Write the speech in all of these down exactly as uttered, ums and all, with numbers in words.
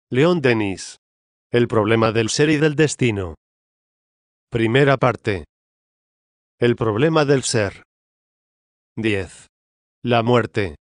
Leon Denis. El problema del ser y del destino. Primera parte. El problema del ser. diez. La muerte.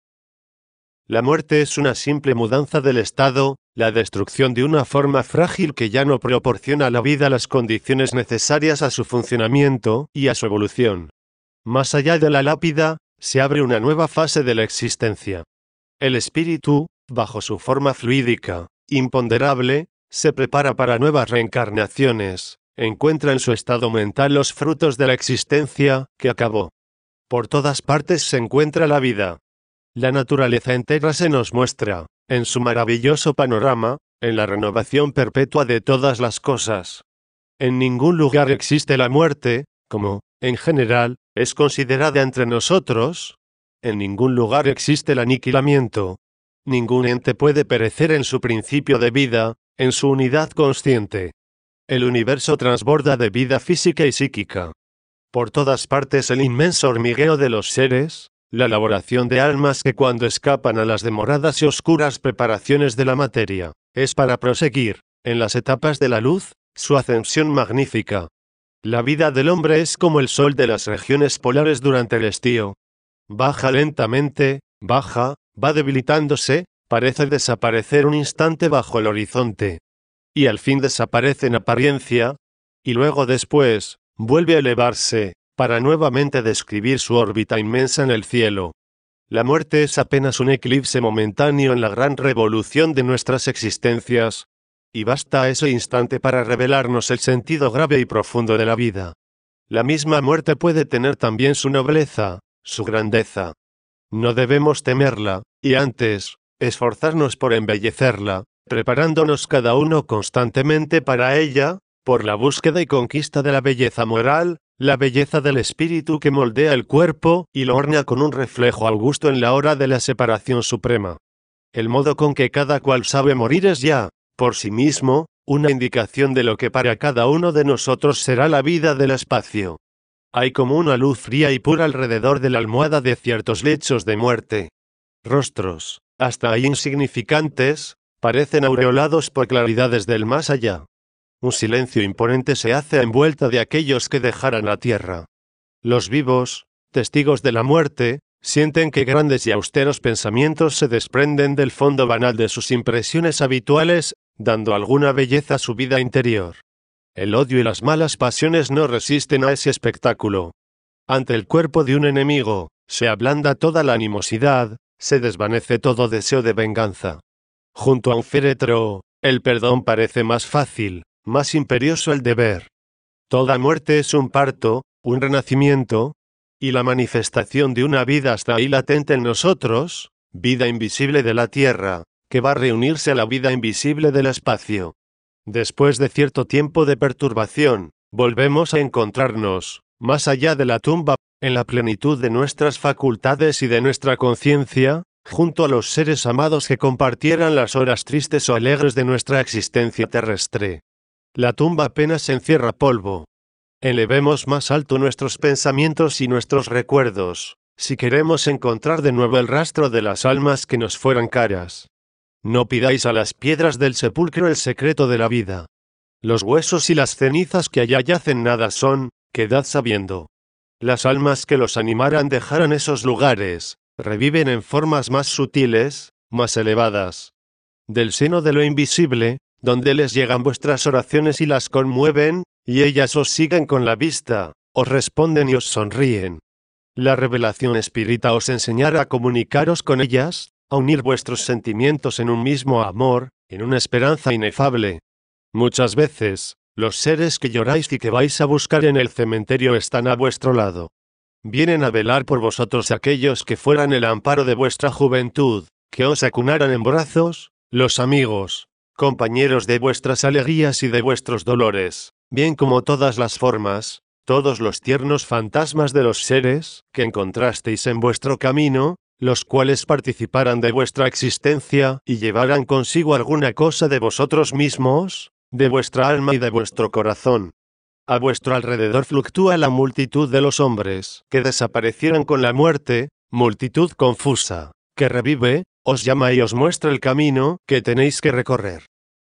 La muerte es una simple mudanza del estado, la destrucción de una forma frágil que ya no proporciona a la vida las condiciones necesarias a su funcionamiento y a su evolución. Más allá de la lápida, se abre una nueva fase de la existencia. El espíritu, bajo su forma fluídica, imponderable, se prepara para nuevas reencarnaciones, encuentra en su estado mental los frutos de la existencia que acabó. Por todas partes se encuentra la vida. La naturaleza entera se nos muestra, en su maravilloso panorama, en la renovación perpetua de todas las cosas. En ningún lugar existe la muerte, como, en general, es considerada entre nosotros. En ningún lugar existe el aniquilamiento. Ningún ente puede perecer en su principio de vida, en su unidad consciente. El universo transborda de vida física y psíquica. Por todas partes el inmenso hormigueo de los seres, la elaboración de almas que cuando escapan a las demoradas y oscuras preparaciones de la materia, es para proseguir, en las etapas de la luz, su ascensión magnífica. La vida del hombre es como el sol de las regiones polares durante el estío. Baja lentamente, baja, va debilitándose, parece desaparecer un instante bajo el horizonte. Y al fin desaparece en apariencia, y luego después, vuelve a elevarse, para nuevamente describir su órbita inmensa en el cielo. La muerte es apenas un eclipse momentáneo en la gran revolución de nuestras existencias, y basta ese instante para revelarnos el sentido grave y profundo de la vida. La misma muerte puede tener también su nobleza, su grandeza. No debemos temerla, y antes, esforzarnos por embellecerla, preparándonos cada uno constantemente para ella, por la búsqueda y conquista de la belleza moral, la belleza del espíritu que moldea el cuerpo y lo orna con un reflejo augusto en la hora de la separación suprema. El modo con que cada cual sabe morir es ya, por sí mismo, una indicación de lo que para cada uno de nosotros será la vida del espacio. Hay como una luz fría y pura alrededor de la almohada de ciertos lechos de muerte. Rostros, hasta ahí insignificantes, parecen aureolados por claridades del más allá. Un silencio imponente se hace envuelta de aquellos que dejaran la tierra. Los vivos, testigos de la muerte, sienten que grandes y austeros pensamientos se desprenden del fondo banal de sus impresiones habituales, dando alguna belleza a su vida interior. El odio y las malas pasiones no resisten a ese espectáculo. Ante el cuerpo de un enemigo, se ablanda toda la animosidad, se desvanece todo deseo de venganza. Junto a un féretro, el perdón parece más fácil, más imperioso el deber. Toda muerte es un parto, un renacimiento, y la manifestación de una vida hasta ahí latente en nosotros, vida invisible de la tierra, que va a reunirse a la vida invisible del espacio. Después de cierto tiempo de perturbación, volvemos a encontrarnos, más allá de la tumba, en la plenitud de nuestras facultades y de nuestra conciencia, junto a los seres amados que compartieran las horas tristes o alegres de nuestra existencia terrestre. La tumba apenas encierra polvo. Elevemos más alto nuestros pensamientos y nuestros recuerdos, si queremos encontrar de nuevo el rastro de las almas que nos fueran caras. No pidáis a las piedras del sepulcro el secreto de la vida. Los huesos y las cenizas que allá yacen nada son, quedad sabiendo. Las almas que los animaran dejaran esos lugares, reviven en formas más sutiles, más elevadas. Del seno de lo invisible, donde les llegan vuestras oraciones y las conmueven, y ellas os siguen con la vista, os responden y os sonríen. La revelación espírita os enseñará a comunicaros con ellas, a unir vuestros sentimientos en un mismo amor, en una esperanza inefable. Muchas veces, los seres que lloráis y que vais a buscar en el cementerio están a vuestro lado. Vienen a velar por vosotros aquellos que fueran el amparo de vuestra juventud, que os acunaran en brazos, los amigos, compañeros de vuestras alegrías y de vuestros dolores, bien como todas las formas, todos los tiernos fantasmas de los seres que encontrasteis en vuestro camino, los cuales participaran de vuestra existencia y llevaran consigo alguna cosa de vosotros mismos, de vuestra alma y de vuestro corazón. A vuestro alrededor fluctúa la multitud de los hombres que desaparecieron con la muerte, multitud confusa, que revive, os llama y os muestra el camino que tenéis que recorrer.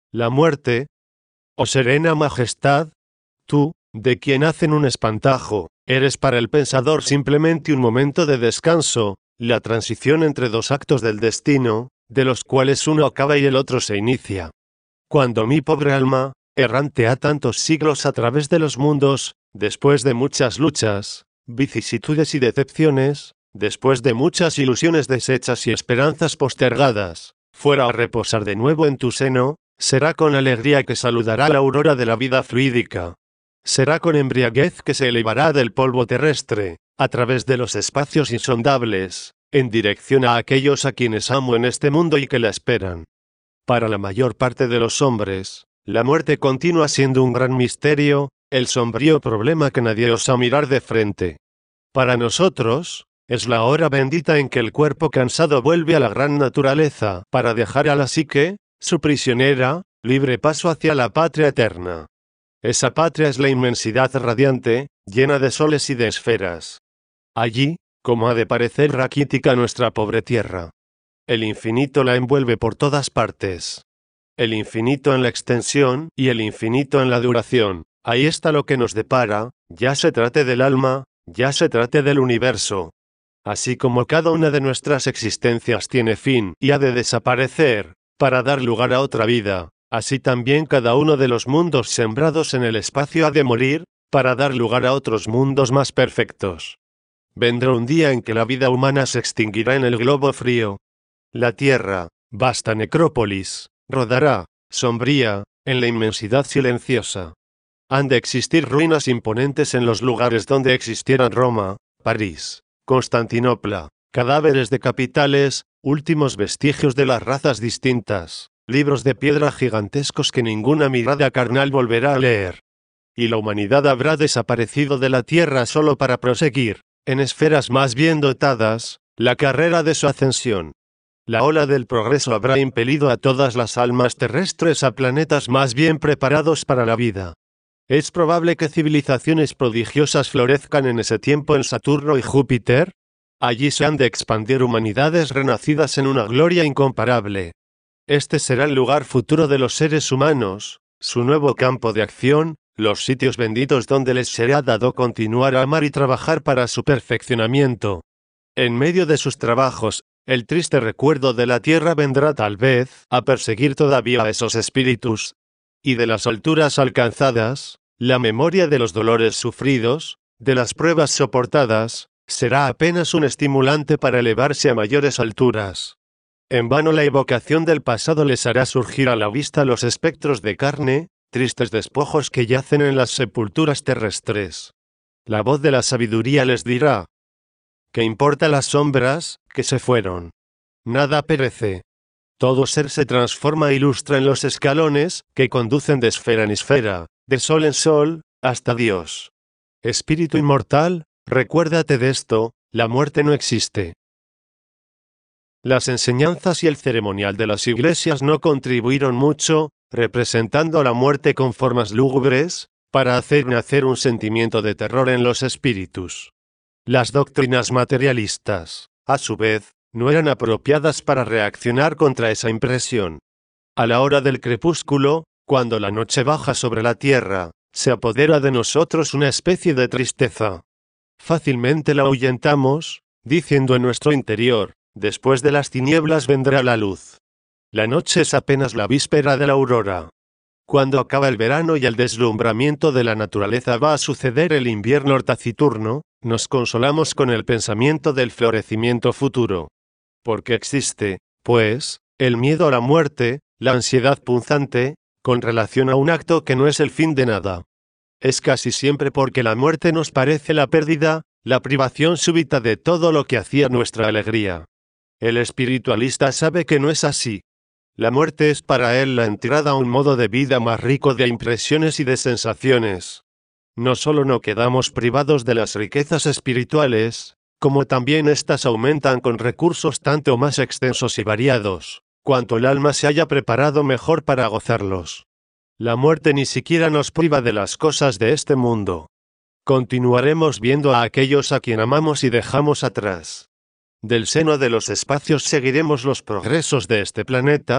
La muerte. Oh serena majestad, tú, de quien hacen un espantajo, eres para el pensador simplemente un momento de descanso, la transición entre dos actos del destino, de los cuales uno acaba y el otro se inicia. Cuando mi pobre alma, errante a tantos siglos a través de los mundos, después de muchas luchas, vicisitudes y decepciones, después de muchas ilusiones deshechas y esperanzas postergadas, fuera a reposar de nuevo en tu seno, será con alegría que saludará la aurora de la vida fluídica. Será con embriaguez que se elevará del polvo terrestre, a través de los espacios insondables, en dirección a aquellos a quienes amo en este mundo y que la esperan. Para la mayor parte de los hombres, la muerte continúa siendo un gran misterio, el sombrío problema que nadie osa mirar de frente. Para nosotros, es la hora bendita en que el cuerpo cansado vuelve a la gran naturaleza, para dejar a la psique, su prisionera, libre paso hacia la patria eterna. Esa patria es la inmensidad radiante, llena de soles y de esferas. Allí, como ha de parecer raquítica nuestra pobre tierra. El infinito la envuelve por todas partes. El infinito en la extensión y el infinito en la duración. Ahí está lo que nos depara, ya se trate del alma, ya se trate del universo. Así como cada una de nuestras existencias tiene fin y ha de desaparecer, para dar lugar a otra vida, así también cada uno de los mundos sembrados en el espacio ha de morir, para dar lugar a otros mundos más perfectos. Vendrá un día en que la vida humana se extinguirá en el globo frío. La Tierra, vasta necrópolis, rodará, sombría, en la inmensidad silenciosa. Han de existir ruinas imponentes en los lugares donde existieran Roma, París, Constantinopla, cadáveres de capitales, últimos vestigios de las razas distintas, libros de piedra gigantescos que ninguna mirada carnal volverá a leer. Y la humanidad habrá desaparecido de la Tierra solo para proseguir, en esferas más bien dotadas, la carrera de su ascensión. La ola del progreso habrá impelido a todas las almas terrestres a planetas más bien preparados para la vida. ¿Es probable que civilizaciones prodigiosas florezcan en ese tiempo en Saturno y Júpiter? Allí se han de expandir humanidades renacidas en una gloria incomparable. Este será el lugar futuro de los seres humanos, su nuevo campo de acción, los sitios benditos donde les será dado continuar a amar y trabajar para su perfeccionamiento. En medio de sus trabajos, el triste recuerdo de la tierra vendrá tal vez a perseguir todavía a esos espíritus. Y de las alturas alcanzadas, la memoria de los dolores sufridos, de las pruebas soportadas, será apenas un estimulante para elevarse a mayores alturas. En vano la evocación del pasado les hará surgir a la vista los espectros de carne, tristes despojos que yacen en las sepulturas terrestres. La voz de la sabiduría les dirá: ¿qué importa las sombras que se fueron? Nada perece. Todo ser se transforma e ilustra en los escalones que conducen de esfera en esfera, de sol en sol, hasta Dios. Espíritu inmortal, recuérdate de esto, la muerte no existe. Las enseñanzas y el ceremonial de las iglesias no contribuyeron mucho, representando la muerte con formas lúgubres, para hacer nacer un sentimiento de terror en los espíritus. Las doctrinas materialistas, a su vez, no eran apropiadas para reaccionar contra esa impresión. A la hora del crepúsculo, cuando la noche baja sobre la tierra, se apodera de nosotros una especie de tristeza. Fácilmente la ahuyentamos, diciendo en nuestro interior: después de las tinieblas vendrá la luz. La noche es apenas la víspera de la aurora. Cuando acaba el verano y el deslumbramiento de la naturaleza va a suceder el invierno taciturno, nos consolamos con el pensamiento del florecimiento futuro. Porque existe, pues, el miedo a la muerte, la ansiedad punzante, con relación a un acto que no es el fin de nada. Es casi siempre porque la muerte nos parece la pérdida, la privación súbita de todo lo que hacía nuestra alegría. El espiritualista sabe que no es así. La muerte es para él la entrada a un modo de vida más rico de impresiones y de sensaciones. No solo no quedamos privados de las riquezas espirituales, como también éstas aumentan con recursos tanto más extensos y variados, cuanto el alma se haya preparado mejor para gozarlos. La muerte ni siquiera nos priva de las cosas de este mundo. Continuaremos viendo a aquellos a quien amamos y dejamos atrás. Del seno de los espacios seguiremos los progresos de este planeta.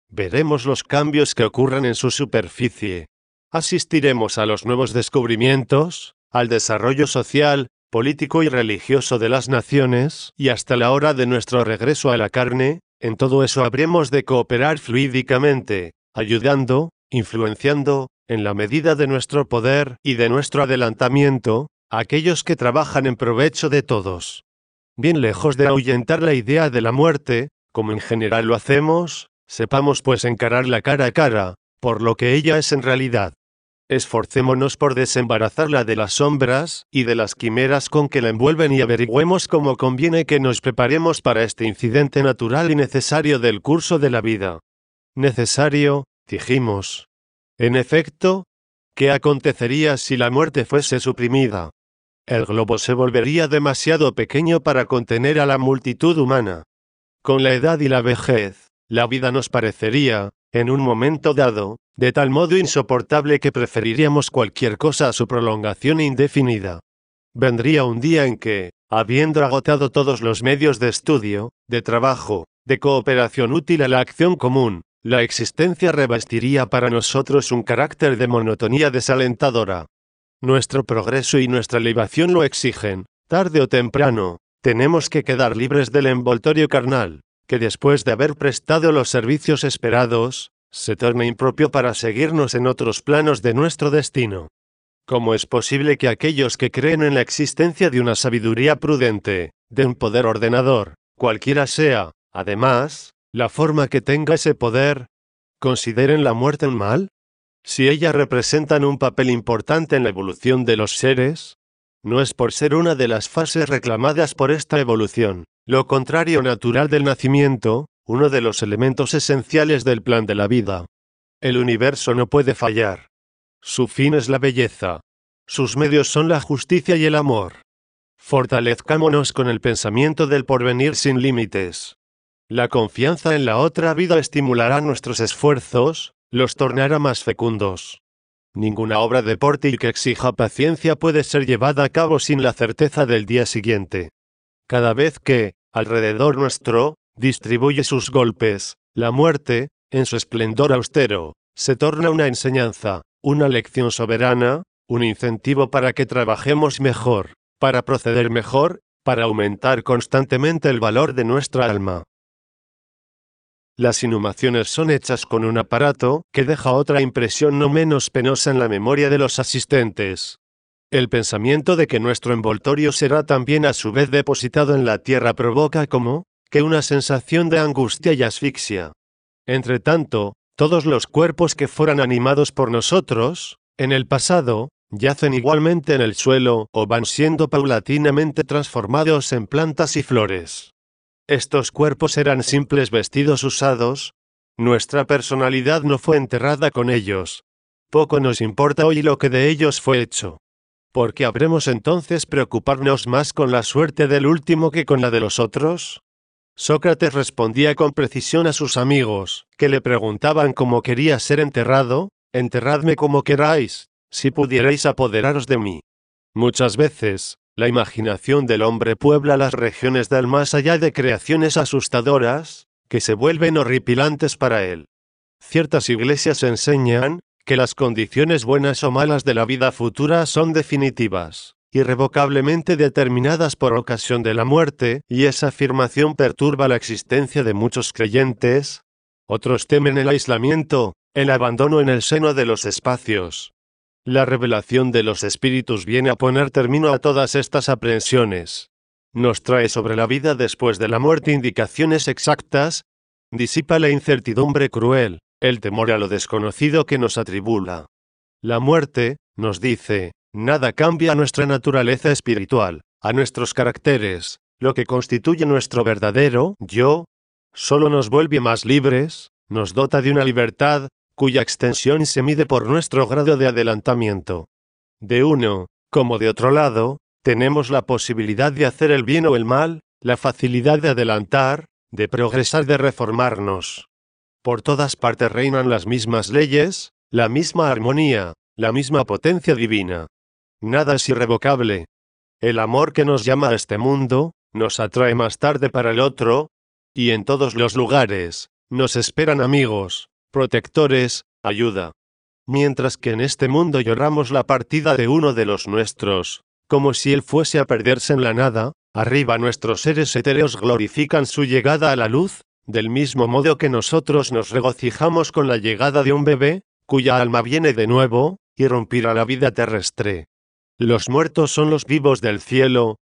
veremos los cambios que ocurran en su superficie. Asistiremos a los nuevos descubrimientos, al desarrollo social, político y religioso de las naciones, y hasta la hora de nuestro regreso a la carne, en todo eso habremos de cooperar fluídicamente, ayudando, influenciando, en la medida de nuestro poder y de nuestro adelantamiento, a aquellos que trabajan en provecho de todos. Bien lejos de ahuyentar la idea de la muerte, como en general lo hacemos, sepamos pues encararla cara a cara, por lo que ella es en realidad. Esforcémonos por desembarazarla de las sombras y de las quimeras con que la envuelven y averigüemos cómo conviene que nos preparemos para este incidente natural y necesario del curso de la vida. Necesario, dijimos. En efecto, ¿qué acontecería si la muerte fuese suprimida? El globo se volvería demasiado pequeño para contener a la multitud humana. Con la edad y la vejez, la vida nos parecería, en un momento dado, de tal modo insoportable que preferiríamos cualquier cosa a su prolongación indefinida. Vendría un día en que, habiendo agotado todos los medios de estudio, de trabajo, de cooperación útil a la acción común, la existencia revestiría para nosotros un carácter de monotonía desalentadora. Nuestro progreso y nuestra elevación lo exigen, tarde o temprano, tenemos que quedar libres del envoltorio carnal, que después de haber prestado los servicios esperados, se torna impropio para seguirnos en otros planos de nuestro destino. ¿Cómo es posible que aquellos que creen en la existencia de una sabiduría prudente, de un poder ordenador, cualquiera sea, además, la forma que tenga ese poder, consideren la muerte un mal? Si ellas representan un papel importante en la evolución de los seres, no es por ser una de las fases reclamadas por esta evolución, lo contrario natural del nacimiento, uno de los elementos esenciales del plan de la vida. El universo no puede fallar. Su fin es la belleza. Sus medios son la justicia y el amor. Fortalezcámonos con el pensamiento del porvenir sin límites. La confianza en la otra vida estimulará nuestros esfuerzos, los tornará más fecundos. Ninguna obra de porte y que exija paciencia puede ser llevada a cabo sin la certeza del día siguiente. Cada vez que, alrededor nuestro, distribuye sus golpes, la muerte, en su esplendor austero, se torna una enseñanza, una lección soberana, un incentivo para que trabajemos mejor, para proceder mejor, para aumentar constantemente el valor de nuestra alma. Las inhumaciones son hechas con un aparato que deja otra impresión no menos penosa en la memoria de los asistentes. El pensamiento de que nuestro envoltorio será también a su vez depositado en la tierra provoca como que una sensación de angustia y asfixia. Entre tanto, todos los cuerpos que fueran animados por nosotros, en el pasado, yacen igualmente en el suelo o van siendo paulatinamente transformados en plantas y flores. Estos cuerpos eran simples vestidos usados. Nuestra personalidad no fue enterrada con ellos. Poco nos importa hoy lo que de ellos fue hecho. ¿Por qué habremos entonces preocuparnos más con la suerte del último que con la de los otros? Sócrates respondía con precisión a sus amigos, que le preguntaban cómo quería ser enterrado: enterradme como queráis, si pudierais apoderaros de mí. Muchas veces, la imaginación del hombre puebla las regiones del más allá de creaciones asustadoras, que se vuelven horripilantes para él. Ciertas iglesias enseñan que las condiciones buenas o malas de la vida futura son definitivas, irrevocablemente determinadas por ocasión de la muerte, y esa afirmación perturba la existencia de muchos creyentes. Otros temen el aislamiento, el abandono en el seno de los espacios. La revelación de los espíritus viene a poner término a todas estas aprehensiones. Nos trae sobre la vida después de la muerte indicaciones exactas, disipa la incertidumbre cruel, el temor a lo desconocido que nos atribula. La muerte, nos dice, nada cambia a nuestra naturaleza espiritual, a nuestros caracteres, lo que constituye nuestro verdadero yo, solo nos vuelve más libres, nos dota de una libertad, cuya extensión se mide por nuestro grado de adelantamiento. De uno, como de otro lado, tenemos la posibilidad de hacer el bien o el mal, la facilidad de adelantar, de progresar, de reformarnos. Por todas partes reinan las mismas leyes, la misma armonía, la misma potencia divina. Nada es irrevocable. El amor que nos llama a este mundo, nos atrae más tarde para el otro, y en todos los lugares, nos esperan amigos, protectores, ayuda. Mientras que en este mundo lloramos la partida de uno de los nuestros, como si él fuese a perderse en la nada, arriba nuestros seres etéreos glorifican su llegada a la luz, del mismo modo que nosotros nos regocijamos con la llegada de un bebé, cuya alma viene de nuevo, irrumpir a la vida terrestre. Los muertos son los vivos del cielo.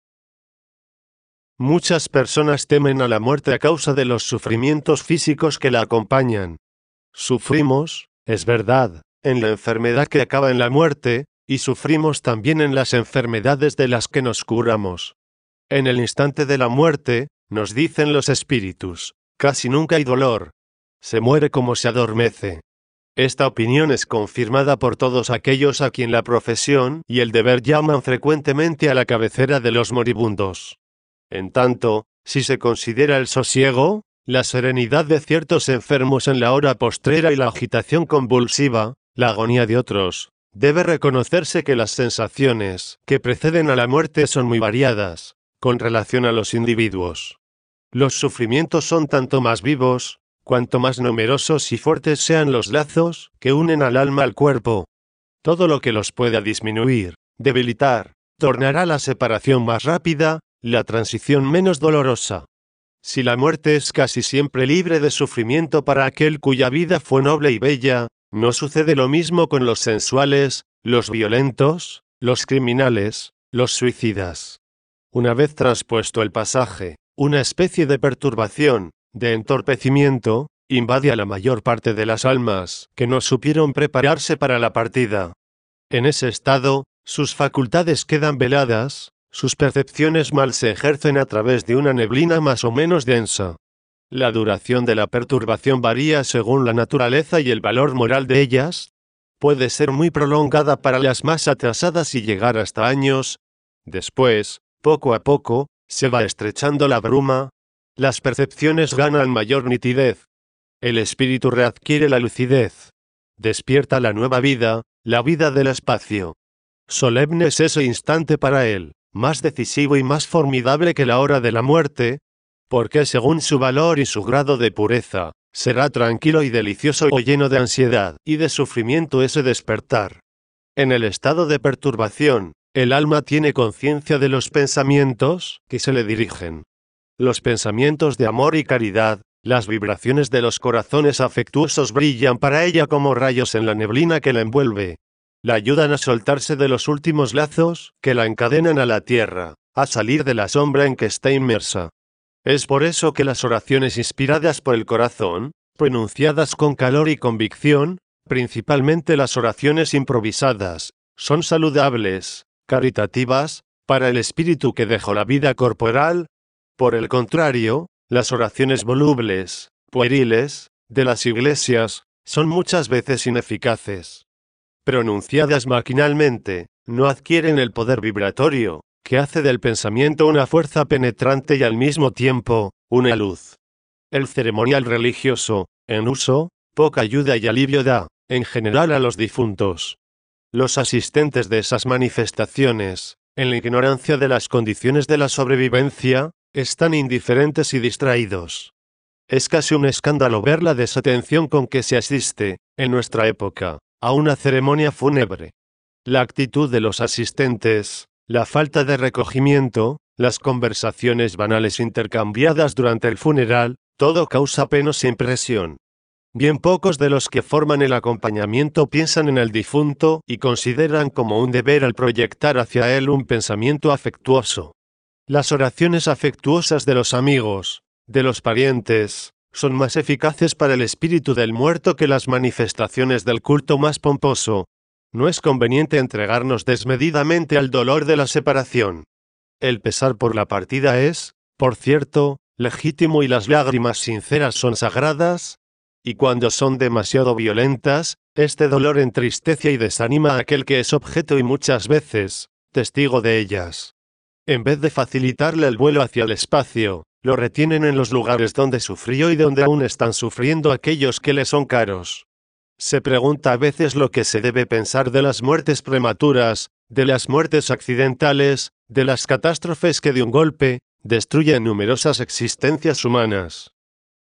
Muchas personas temen a la muerte a causa de los sufrimientos físicos que la acompañan. Sufrimos, es verdad, en la enfermedad que acaba en la muerte, y sufrimos también en las enfermedades de las que nos curamos. En el instante de la muerte, nos dicen los espíritus, casi nunca hay dolor. Se muere como se adormece. Esta opinión es confirmada por todos aquellos a quien la profesión y el deber llaman frecuentemente a la cabecera de los moribundos. En tanto, si se considera el sosiego, la serenidad de ciertos enfermos en la hora postrera y la agitación convulsiva, la agonía de otros, debe reconocerse que las sensaciones que preceden a la muerte son muy variadas, con relación a los individuos. Los sufrimientos son tanto más vivos, cuanto más numerosos y fuertes sean los lazos que unen al alma al cuerpo. Todo lo que los pueda disminuir, debilitar, tornará la separación más rápida, la transición menos dolorosa. Si la muerte es casi siempre libre de sufrimiento para aquel cuya vida fue noble y bella, no sucede lo mismo con los sensuales, los violentos, los criminales, los suicidas. Una vez transpuesto el pasaje, una especie de perturbación, de entorpecimiento, invade a la mayor parte de las almas que no supieron prepararse para la partida. En ese estado, sus facultades quedan veladas, sus percepciones mal se ejercen a través de una neblina más o menos densa. La duración de la perturbación varía según la naturaleza y el valor moral de ellas. Puede ser muy prolongada para las más atrasadas y llegar hasta años. Después, poco a poco, se va estrechando la bruma. Las percepciones ganan mayor nitidez. El espíritu readquiere la lucidez. Despierta la nueva vida, la vida del espacio. Solemne es ese instante para él, más decisivo y más formidable que la hora de la muerte, porque según su valor y su grado de pureza, será tranquilo y delicioso o lleno de ansiedad y de sufrimiento ese despertar. En el estado de perturbación, el alma tiene conciencia de los pensamientos que se le dirigen. Los pensamientos de amor y caridad, las vibraciones de los corazones afectuosos brillan para ella como rayos en la neblina que la envuelve. La ayudan a soltarse de los últimos lazos que la encadenan a la tierra, a salir de la sombra en que está inmersa. Es por eso que las oraciones inspiradas por el corazón, pronunciadas con calor y convicción, principalmente las oraciones improvisadas, son saludables, caritativas, para el espíritu que dejó la vida corporal. Por el contrario, las oraciones volubles, pueriles, de las iglesias, son muchas veces ineficaces. Pronunciadas maquinalmente, no adquieren el poder vibratorio, que hace del pensamiento una fuerza penetrante y al mismo tiempo, una luz. El ceremonial religioso, en uso, poca ayuda y alivio da, en general a los difuntos. Los asistentes de esas manifestaciones, en la ignorancia de las condiciones de la sobrevivencia, están indiferentes y distraídos. Es casi un escándalo ver la desatención con que se asiste, en nuestra época, a una ceremonia fúnebre. La actitud de los asistentes, la falta de recogimiento, las conversaciones banales intercambiadas durante el funeral, todo causa penosa impresión. Bien pocos de los que forman el acompañamiento piensan en el difunto y consideran como un deber al proyectar hacia él un pensamiento afectuoso. Las oraciones afectuosas de los amigos, de los parientes, son más eficaces para el espíritu del muerto que las manifestaciones del culto más pomposo. No es conveniente entregarnos desmedidamente al dolor de la separación. El pesar por la partida es, por cierto, legítimo y las lágrimas sinceras son sagradas, y cuando son demasiado violentas, este dolor entristece y desanima a aquel que es objeto y muchas veces, testigo de ellas. En vez de facilitarle el vuelo hacia el espacio, lo retienen en los lugares donde sufrió y donde aún están sufriendo aquellos que le son caros. Se pregunta a veces lo que se debe pensar de las muertes prematuras, de las muertes accidentales, de las catástrofes que de un golpe destruyen numerosas existencias humanas.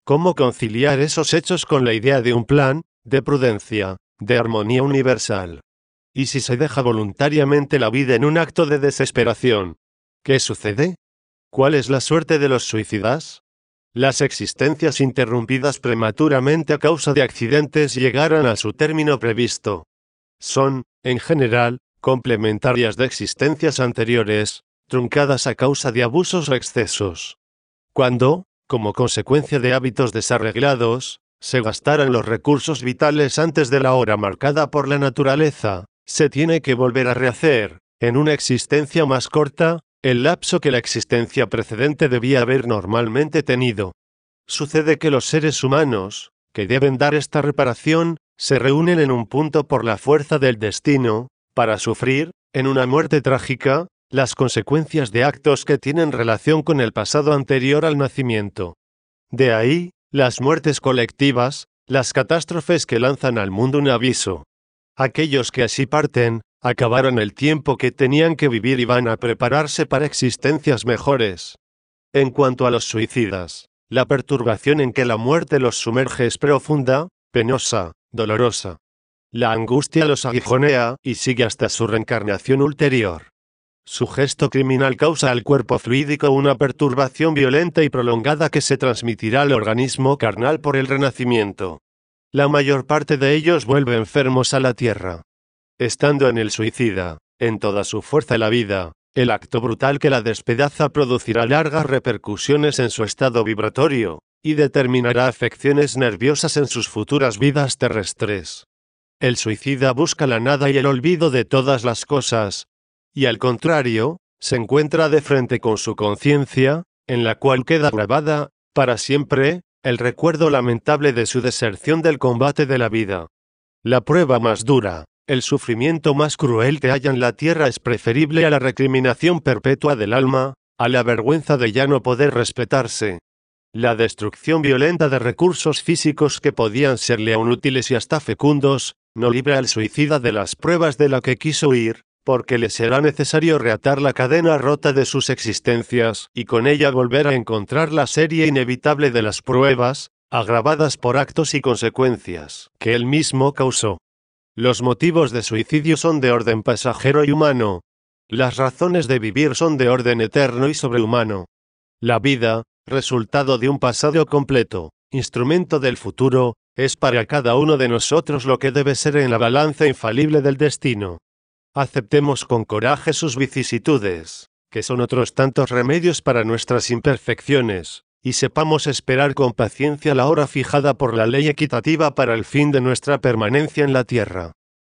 ¿Cómo conciliar esos hechos con la idea de un plan, de prudencia, de armonía universal? ¿Y si se deja voluntariamente la vida en un acto de desesperación? ¿Qué sucede? ¿Cuál es la suerte de los suicidas? Las existencias interrumpidas prematuramente a causa de accidentes llegaron a su término previsto. Son, en general, complementarias de existencias anteriores, truncadas a causa de abusos o excesos. Cuando, como consecuencia de hábitos desarreglados, se gastaran los recursos vitales antes de la hora marcada por la naturaleza, se tiene que volver a rehacer, en una existencia más corta, el lapso que la existencia precedente debía haber normalmente tenido. Sucede que los seres humanos, que deben dar esta reparación, se reúnen en un punto por la fuerza del destino, para sufrir, en una muerte trágica, las consecuencias de actos que tienen relación con el pasado anterior al nacimiento. De ahí, las muertes colectivas, las catástrofes que lanzan al mundo un aviso. Aquellos que así parten, acabaron el tiempo que tenían que vivir y van a prepararse para existencias mejores. En cuanto a los suicidas, la perturbación en que la muerte los sumerge es profunda, penosa, dolorosa. La angustia los aguijonea y sigue hasta su reencarnación ulterior. Su gesto criminal causa al cuerpo fluídico una perturbación violenta y prolongada que se transmitirá al organismo carnal por el renacimiento. La mayor parte de ellos vuelve enfermos a la tierra. Estando en el suicida, en toda su fuerza la vida, el acto brutal que la despedaza producirá largas repercusiones en su estado vibratorio, y determinará afecciones nerviosas en sus futuras vidas terrestres. El suicida busca la nada y el olvido de todas las cosas, y al contrario, se encuentra de frente con su conciencia, en la cual queda grabada, para siempre, el recuerdo lamentable de su deserción del combate de la vida. La prueba más dura, el sufrimiento más cruel que haya en la tierra es preferible a la recriminación perpetua del alma, a la vergüenza de ya no poder respetarse. La destrucción violenta de recursos físicos que podían serle aún útiles y hasta fecundos, no libra al suicida de las pruebas de la que quiso huir, porque le será necesario reatar la cadena rota de sus existencias y con ella volver a encontrar la serie inevitable de las pruebas, agravadas por actos y consecuencias que él mismo causó. Los motivos de suicidio son de orden pasajero y humano. Las razones de vivir son de orden eterno y sobrehumano. La vida, resultado de un pasado completo, instrumento del futuro, es para cada uno de nosotros lo que debe ser en la balanza infalible del destino. Aceptemos con coraje sus vicisitudes, que son otros tantos remedios para nuestras imperfecciones, y sepamos esperar con paciencia la hora fijada por la ley equitativa para el fin de nuestra permanencia en la tierra.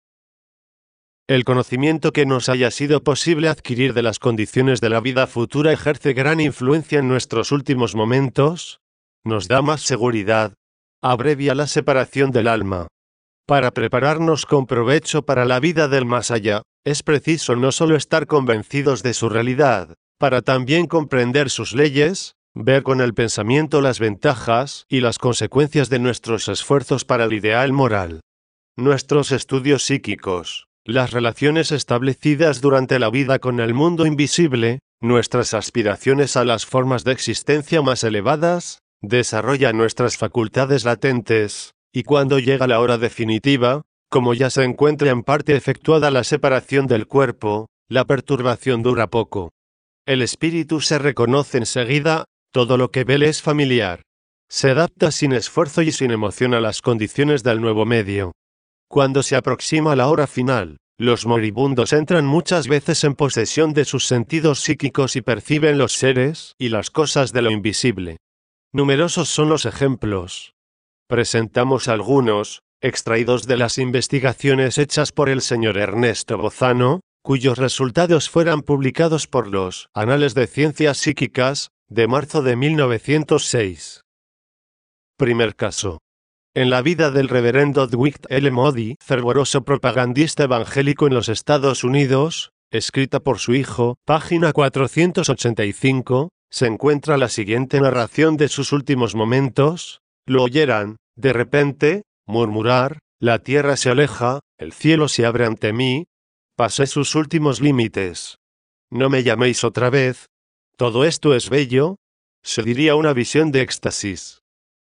El conocimiento que nos haya sido posible adquirir de las condiciones de la vida futura ejerce gran influencia en nuestros últimos momentos, nos da más seguridad, abrevia la separación del alma. Para prepararnos con provecho para la vida del más allá, es preciso no solo estar convencidos de su realidad, para también comprender sus leyes, ver con el pensamiento las ventajas y las consecuencias de nuestros esfuerzos para el ideal moral. Nuestros estudios psíquicos, las relaciones establecidas durante la vida con el mundo invisible, nuestras aspiraciones a las formas de existencia más elevadas, desarrollan nuestras facultades latentes, y cuando llega la hora definitiva, como ya se encuentra en parte efectuada la separación del cuerpo, la perturbación dura poco. El espíritu se reconoce enseguida, todo lo que ve le es familiar. Se adapta sin esfuerzo y sin emoción a las condiciones del nuevo medio. Cuando se aproxima la hora final, los moribundos entran muchas veces en posesión de sus sentidos psíquicos y perciben los seres y las cosas de lo invisible. Numerosos son los ejemplos. Presentamos algunos, extraídos de las investigaciones hechas por el señor Ernesto Bozano, cuyos resultados fueran publicados por los Anales de Ciencias Psíquicas, de marzo de mil novecientos seis. Primer caso. En la vida del reverendo Dwight L. Moody, fervoroso propagandista evangélico en los Estados Unidos, escrita por su hijo, página cuatrocientos ochenta y cinco, se encuentra la siguiente narración de sus últimos momentos. Lo oyeran, de repente, murmurar, la tierra se aleja, el cielo se abre ante mí, pasé sus últimos límites. No me llaméis otra vez. Todo esto es bello, se diría una visión de éxtasis.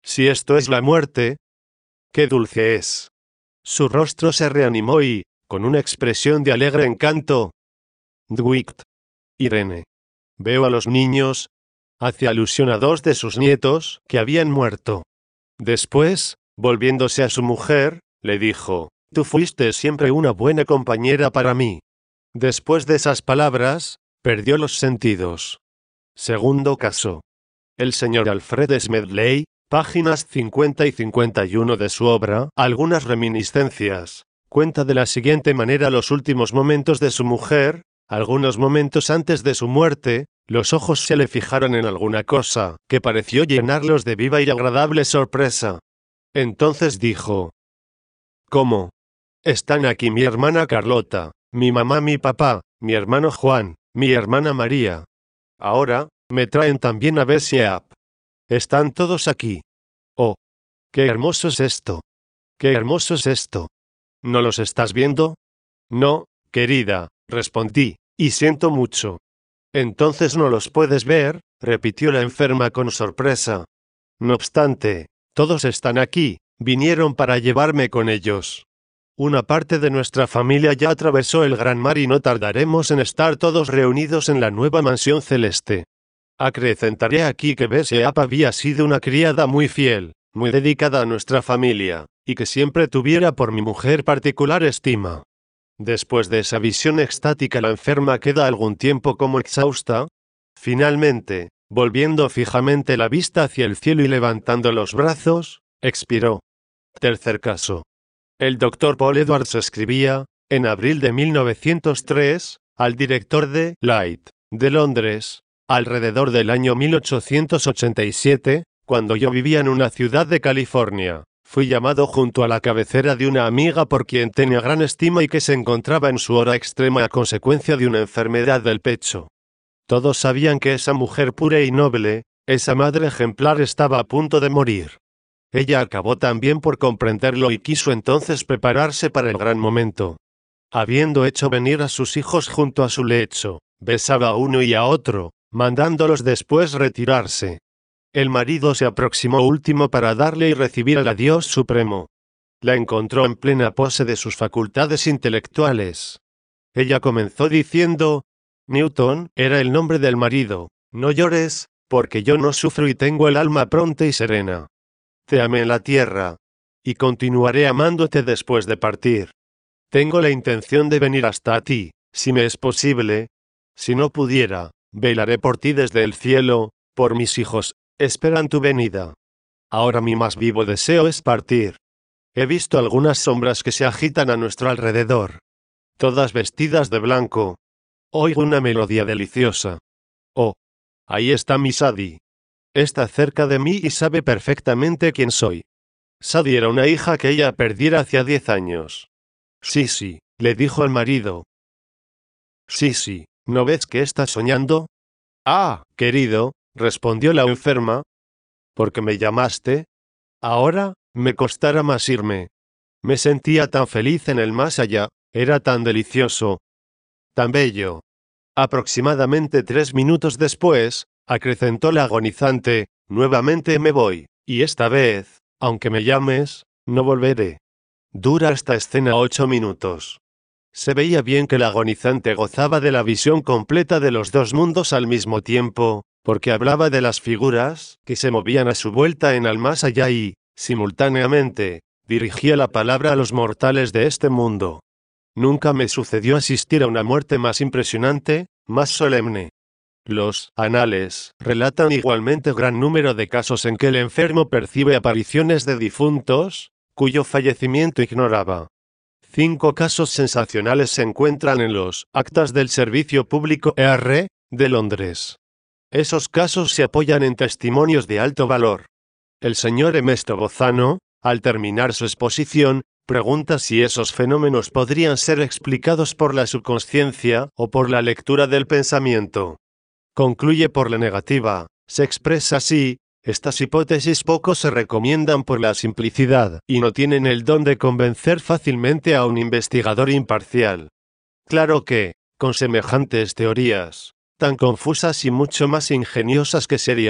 Si esto es la muerte, qué dulce es. Su rostro se reanimó y, con una expresión de alegre encanto, Dwight. Irene. Veo a los niños, hace alusión a dos de sus nietos, que habían muerto. Después, volviéndose a su mujer, le dijo, tú fuiste siempre una buena compañera para mí. Después de esas palabras, perdió los sentidos. Segundo caso. El señor Alfred Smedley, páginas cincuenta y cincuenta y uno de su obra, Algunas reminiscencias, cuenta de la siguiente manera los últimos momentos de su mujer. Algunos momentos antes de su muerte, los ojos se le fijaron en alguna cosa, que pareció llenarlos de viva y agradable sorpresa. Entonces dijo, ¿cómo? Están aquí mi hermana Carlota, mi mamá, mi papá, mi hermano Juan, mi hermana María. Ahora, me traen también a Bessie App. Están todos aquí. Oh, qué hermoso es esto. Qué hermoso es esto. ¿No los estás viendo? No, querida, respondí, y siento mucho. Entonces no los puedes ver, repitió la enferma con sorpresa. No obstante, todos están aquí, vinieron para llevarme con ellos. Una parte de nuestra familia ya atravesó el gran mar y no tardaremos en estar todos reunidos en la nueva mansión celeste. Acrecentaré aquí que Bessie App había sido una criada muy fiel, muy dedicada a nuestra familia, y que siempre tuviera por mi mujer particular estima. Después de esa visión extática la enferma queda algún tiempo como exhausta. Finalmente, volviendo fijamente la vista hacia el cielo y levantando los brazos, expiró. Tercer caso. El doctor Paul Edwards escribía, en abril de mil novecientos tres, al director de Light, de Londres, alrededor del año mil ochocientos ochenta y siete, cuando yo vivía en una ciudad de California. Fui llamado junto a la cabecera de una amiga por quien tenía gran estima y que se encontraba en su hora extrema a consecuencia de una enfermedad del pecho. Todos sabían que esa mujer pura y noble, esa madre ejemplar estaba a punto de morir. Ella acabó también por comprenderlo y quiso entonces prepararse para el gran momento. Habiendo hecho venir a sus hijos junto a su lecho, besaba a uno y a otro, mandándolos después retirarse. El marido se aproximó último para darle y recibir al adiós supremo. La encontró en plena pose de sus facultades intelectuales. Ella comenzó diciendo, Newton, era el nombre del marido, no llores, porque yo no sufro y tengo el alma pronta y serena. Te amé en la tierra, y continuaré amándote después de partir. Tengo la intención de venir hasta ti, si me es posible. Si no pudiera, velaré por ti desde el cielo, por mis hijos, esperan tu venida. Ahora mi más vivo deseo es partir. He visto algunas sombras que se agitan a nuestro alrededor. Todas vestidas de blanco. Oigo una melodía deliciosa. Oh, ahí está mi Sadie. Está cerca de mí y sabe perfectamente quién soy. Sadie era una hija que ella perdiera hacía diez años. Sí, sí, le dijo al marido. Sí, sí, ¿no ves que estás soñando? Ah, querido, respondió la enferma. ¿Por qué me llamaste? Ahora, me costará más irme. Me sentía tan feliz en el más allá, era tan delicioso, tan bello. Aproximadamente tres minutos después, acrecentó la agonizante, nuevamente me voy, y esta vez, aunque me llames, no volveré. Dura esta escena ocho minutos. Se veía bien que la agonizante gozaba de la visión completa de los dos mundos al mismo tiempo, porque hablaba de las figuras que se movían a su vuelta en el más allá y, simultáneamente, dirigía la palabra a los mortales de este mundo. Nunca me sucedió asistir a una muerte más impresionante, más solemne. Los anales relatan igualmente gran número de casos en que el enfermo percibe apariciones de difuntos, cuyo fallecimiento ignoraba. Cinco casos sensacionales se encuentran en los Actas del Servicio Público E R de Londres. Esos casos se apoyan en testimonios de alto valor. El señor Ernesto Bozano, al terminar su exposición, pregunta si esos fenómenos podrían ser explicados por la subconsciencia o por la lectura del pensamiento. Concluye por la negativa, se expresa así, estas hipótesis poco se recomiendan por la simplicidad y no tienen el don de convencer fácilmente a un investigador imparcial. Claro que, con semejantes teorías, tan confusas y mucho más ingeniosas que serias,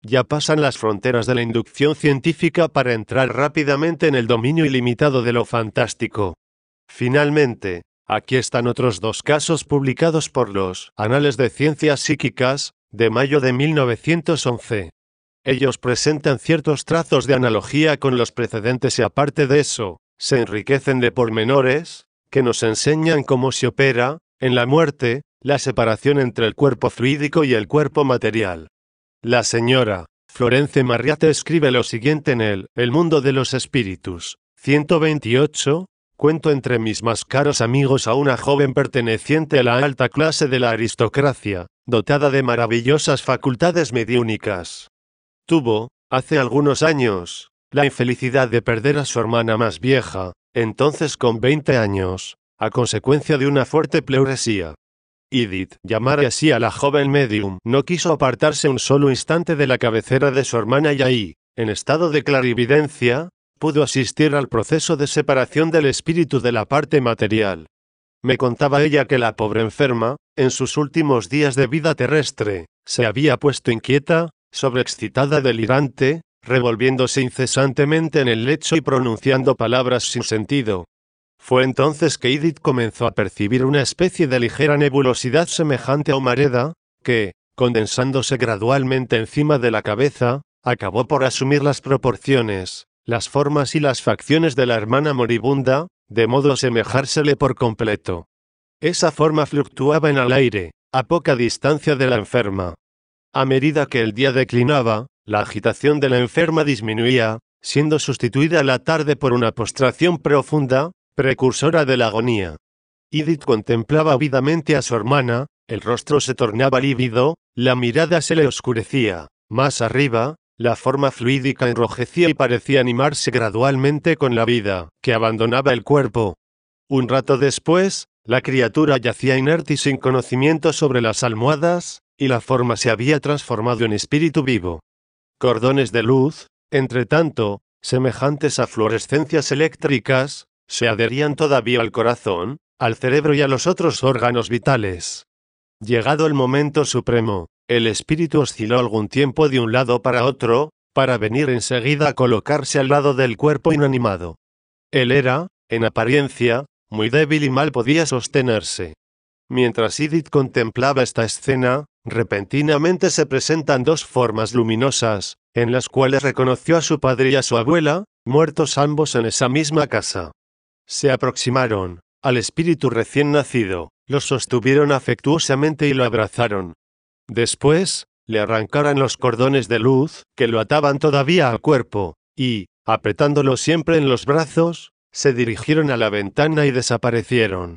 ya pasan las fronteras de la inducción científica para entrar rápidamente en el dominio ilimitado de lo fantástico. Finalmente, aquí están otros dos casos publicados por los Anales de Ciencias Psíquicas, de mayo de mil novecientos once. Ellos presentan ciertos trazos de analogía con los precedentes y aparte de eso, se enriquecen de pormenores, que nos enseñan cómo se opera, en la muerte, la separación entre el cuerpo fluídico y el cuerpo material. La señora Florence Marryat escribe lo siguiente en el El mundo de los espíritus, ciento veintiocho, cuento entre mis más caros amigos a una joven perteneciente a la alta clase de la aristocracia, dotada de maravillosas facultades mediúnicas. Tuvo, hace algunos años, la infelicidad de perder a su hermana más vieja, entonces con veinte años, a consecuencia de una fuerte pleuresía. Edith, llamar así a la joven medium, no quiso apartarse un solo instante de la cabecera de su hermana y ahí, en estado de clarividencia, pudo asistir al proceso de separación del espíritu de la parte material. Me contaba ella que la pobre enferma, en sus últimos días de vida terrestre, se había puesto inquieta, sobreexcitada, delirante, revolviéndose incesantemente en el lecho y pronunciando palabras sin sentido. Fue entonces que Edith comenzó a percibir una especie de ligera nebulosidad semejante a humareda, que, condensándose gradualmente encima de la cabeza, acabó por asumir las proporciones, las formas y las facciones de la hermana moribunda, de modo a semejársele por completo. Esa forma fluctuaba en el aire, a poca distancia de la enferma. A medida que el día declinaba, la agitación de la enferma disminuía, siendo sustituida la tarde por una postración profunda, precursora de la agonía. Edith contemplaba ávidamente a su hermana, el rostro se tornaba lívido, la mirada se le oscurecía, más arriba, la forma fluídica enrojecía y parecía animarse gradualmente con la vida, que abandonaba el cuerpo. Un rato después, la criatura yacía inerte y sin conocimiento sobre las almohadas, y la forma se había transformado en espíritu vivo. Cordones de luz, entre tanto, semejantes a fluorescencias eléctricas, se adherían todavía al corazón, al cerebro y a los otros órganos vitales. Llegado el momento supremo, el espíritu osciló algún tiempo de un lado para otro, para venir enseguida a colocarse al lado del cuerpo inanimado. Él era, en apariencia, muy débil y mal podía sostenerse. Mientras Edith contemplaba esta escena, repentinamente se presentan dos formas luminosas, en las cuales reconoció a su padre y a su abuela, muertos ambos en esa misma casa. Se aproximaron al espíritu recién nacido, lo sostuvieron afectuosamente y lo abrazaron. Después, le arrancaron los cordones de luz, que lo ataban todavía al cuerpo, y, apretándolo siempre en los brazos, se dirigieron a la ventana y desaparecieron.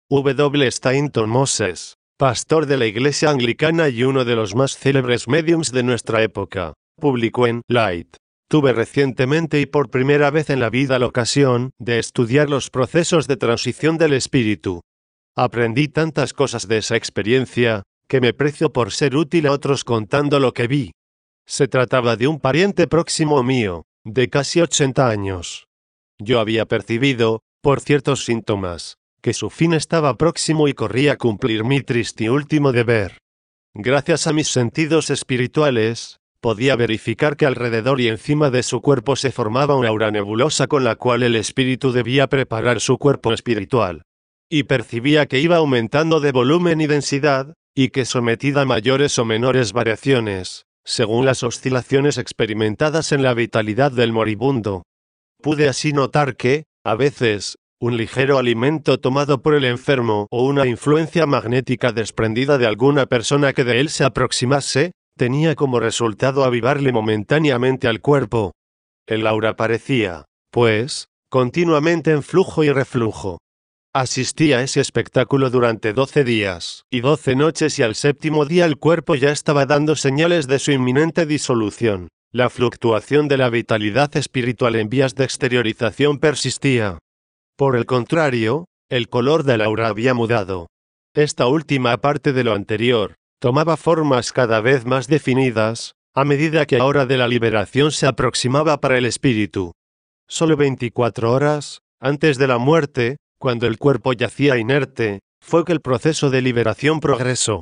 W. Stainton Moses, pastor de la Iglesia Anglicana y uno de los más célebres mediums de nuestra época, publicó en Light. Tuve recientemente y por primera vez en la vida la ocasión de estudiar los procesos de transición del espíritu. Aprendí tantas cosas de esa experiencia, que me precio por ser útil a otros contando lo que vi. Se trataba de un pariente próximo mío, de casi ochenta años. Yo había percibido, por ciertos síntomas, que su fin estaba próximo y corría a cumplir mi triste y último deber. Gracias a mis sentidos espirituales, podía verificar que alrededor y encima de su cuerpo se formaba una aura nebulosa con la cual el espíritu debía preparar su cuerpo espiritual. Y percibía que iba aumentando de volumen y densidad, y que sometida a mayores o menores variaciones, según las oscilaciones experimentadas en la vitalidad del moribundo. Pude así notar que, a veces, un ligero alimento tomado por el enfermo o una influencia magnética desprendida de alguna persona que de él se aproximase, tenía como resultado avivarle momentáneamente al cuerpo. El aura parecía, pues, continuamente en flujo y reflujo. Asistí a ese espectáculo durante doce días y doce noches y al séptimo día el cuerpo ya estaba dando señales de su inminente disolución. La fluctuación de la vitalidad espiritual en vías de exteriorización persistía. Por el contrario, el color del aura había mudado. Esta última parte de lo anterior tomaba formas cada vez más definidas, a medida que la hora de la liberación se aproximaba para el espíritu. Solo veinticuatro horas, antes de la muerte, cuando el cuerpo yacía inerte, fue que el proceso de liberación progresó.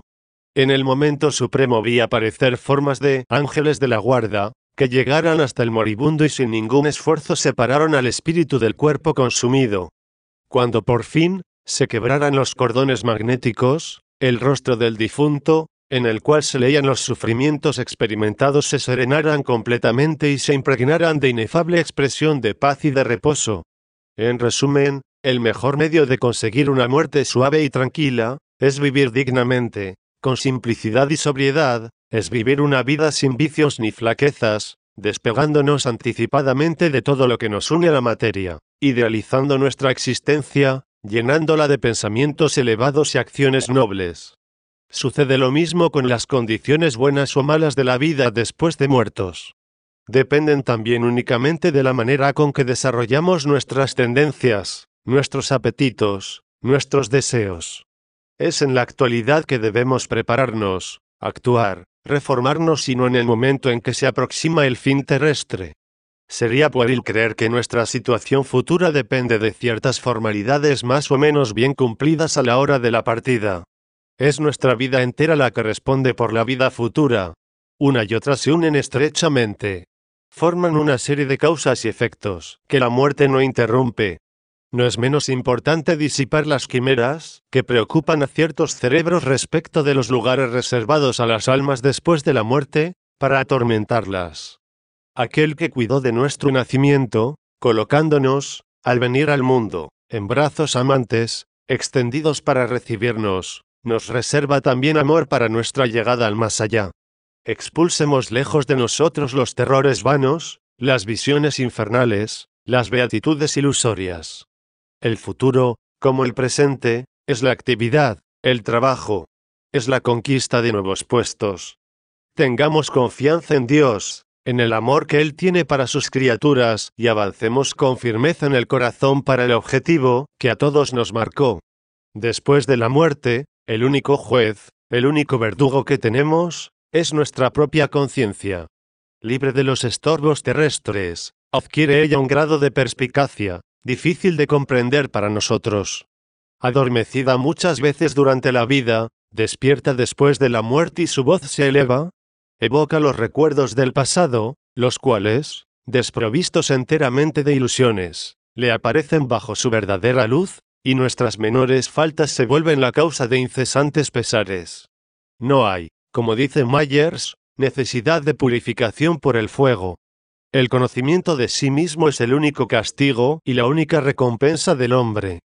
En el momento supremo vi aparecer formas de ángeles de la guarda, que llegaran hasta el moribundo y sin ningún esfuerzo separaron al espíritu del cuerpo consumido. Cuando por fin se quebraran los cordones magnéticos, el rostro del difunto, en el cual se leían los sufrimientos experimentados, se serenaran completamente y se impregnaran de inefable expresión de paz y de reposo. En resumen, el mejor medio de conseguir una muerte suave y tranquila, es vivir dignamente, con simplicidad y sobriedad, es vivir una vida sin vicios ni flaquezas, despegándonos anticipadamente de todo lo que nos une a la materia, idealizando nuestra existencia, llenándola de pensamientos elevados y acciones nobles. Sucede lo mismo con las condiciones buenas o malas de la vida después de muertos. Dependen también únicamente de la manera con que desarrollamos nuestras tendencias, nuestros apetitos, nuestros deseos. Es en la actualidad que debemos prepararnos, actuar, reformarnos y no en el momento en que se aproxima el fin terrestre. Sería pueril creer que nuestra situación futura depende de ciertas formalidades más o menos bien cumplidas a la hora de la partida. Es nuestra vida entera la que responde por la vida futura. Una y otra se unen estrechamente. Forman una serie de causas y efectos que la muerte no interrumpe. No es menos importante disipar las quimeras que preocupan a ciertos cerebros respecto de los lugares reservados a las almas después de la muerte, para atormentarlas. Aquel que cuidó de nuestro nacimiento, colocándonos, al venir al mundo, en brazos amantes, extendidos para recibirnos, nos reserva también amor para nuestra llegada al más allá. Expulsemos lejos de nosotros los terrores vanos, las visiones infernales, las beatitudes ilusorias. El futuro, como el presente, es la actividad, el trabajo, es la conquista de nuevos puestos. Tengamos confianza en Dios, en el amor que Él tiene para sus criaturas, y avancemos con firmeza en el corazón para el objetivo que a todos nos marcó. Después de la muerte, el único juez, el único verdugo que tenemos, es nuestra propia conciencia. Libre de los estorbos terrestres, adquiere ella un grado de perspicacia, difícil de comprender para nosotros. Adormecida muchas veces durante la vida, despierta después de la muerte y su voz se eleva, evoca los recuerdos del pasado, los cuales, desprovistos enteramente de ilusiones, le aparecen bajo su verdadera luz, y nuestras menores faltas se vuelven la causa de incesantes pesares. No hay, como dice Myers, necesidad de purificación por el fuego. El conocimiento de sí mismo es el único castigo y la única recompensa del hombre.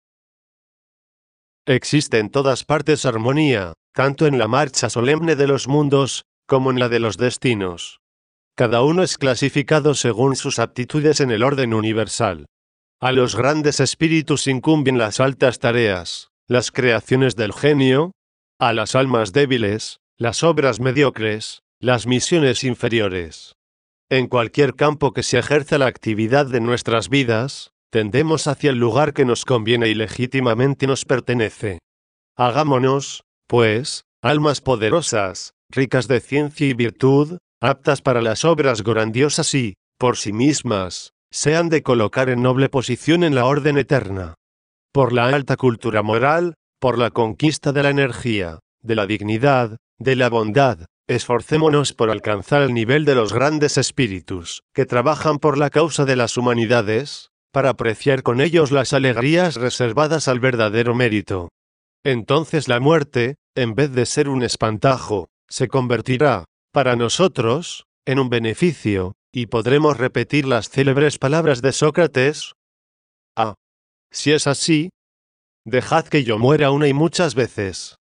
Existe en todas partes armonía, tanto en la marcha solemne de los mundos, como en la de los destinos. Cada uno es clasificado según sus aptitudes en el orden universal. A los grandes espíritus incumben las altas tareas, las creaciones del genio; a las almas débiles, las obras mediocres, las misiones inferiores. En cualquier campo que se ejerza la actividad de nuestras vidas, tendemos hacia el lugar que nos conviene y legítimamente nos pertenece. Hagámonos, pues, almas poderosas, ricas de ciencia y virtud, aptas para las obras grandiosas y, por sí mismas, se han de colocar en noble posición en la orden eterna. Por la alta cultura moral, por la conquista de la energía, de la dignidad, de la bondad, esforcémonos por alcanzar el nivel de los grandes espíritus, que trabajan por la causa de las humanidades, para apreciar con ellos las alegrías reservadas al verdadero mérito. Entonces la muerte, en vez de ser un espantajo, se convertirá, para nosotros, en un beneficio, y podremos repetir las célebres palabras de Sócrates. Ah, si es así, dejad que yo muera una y muchas veces.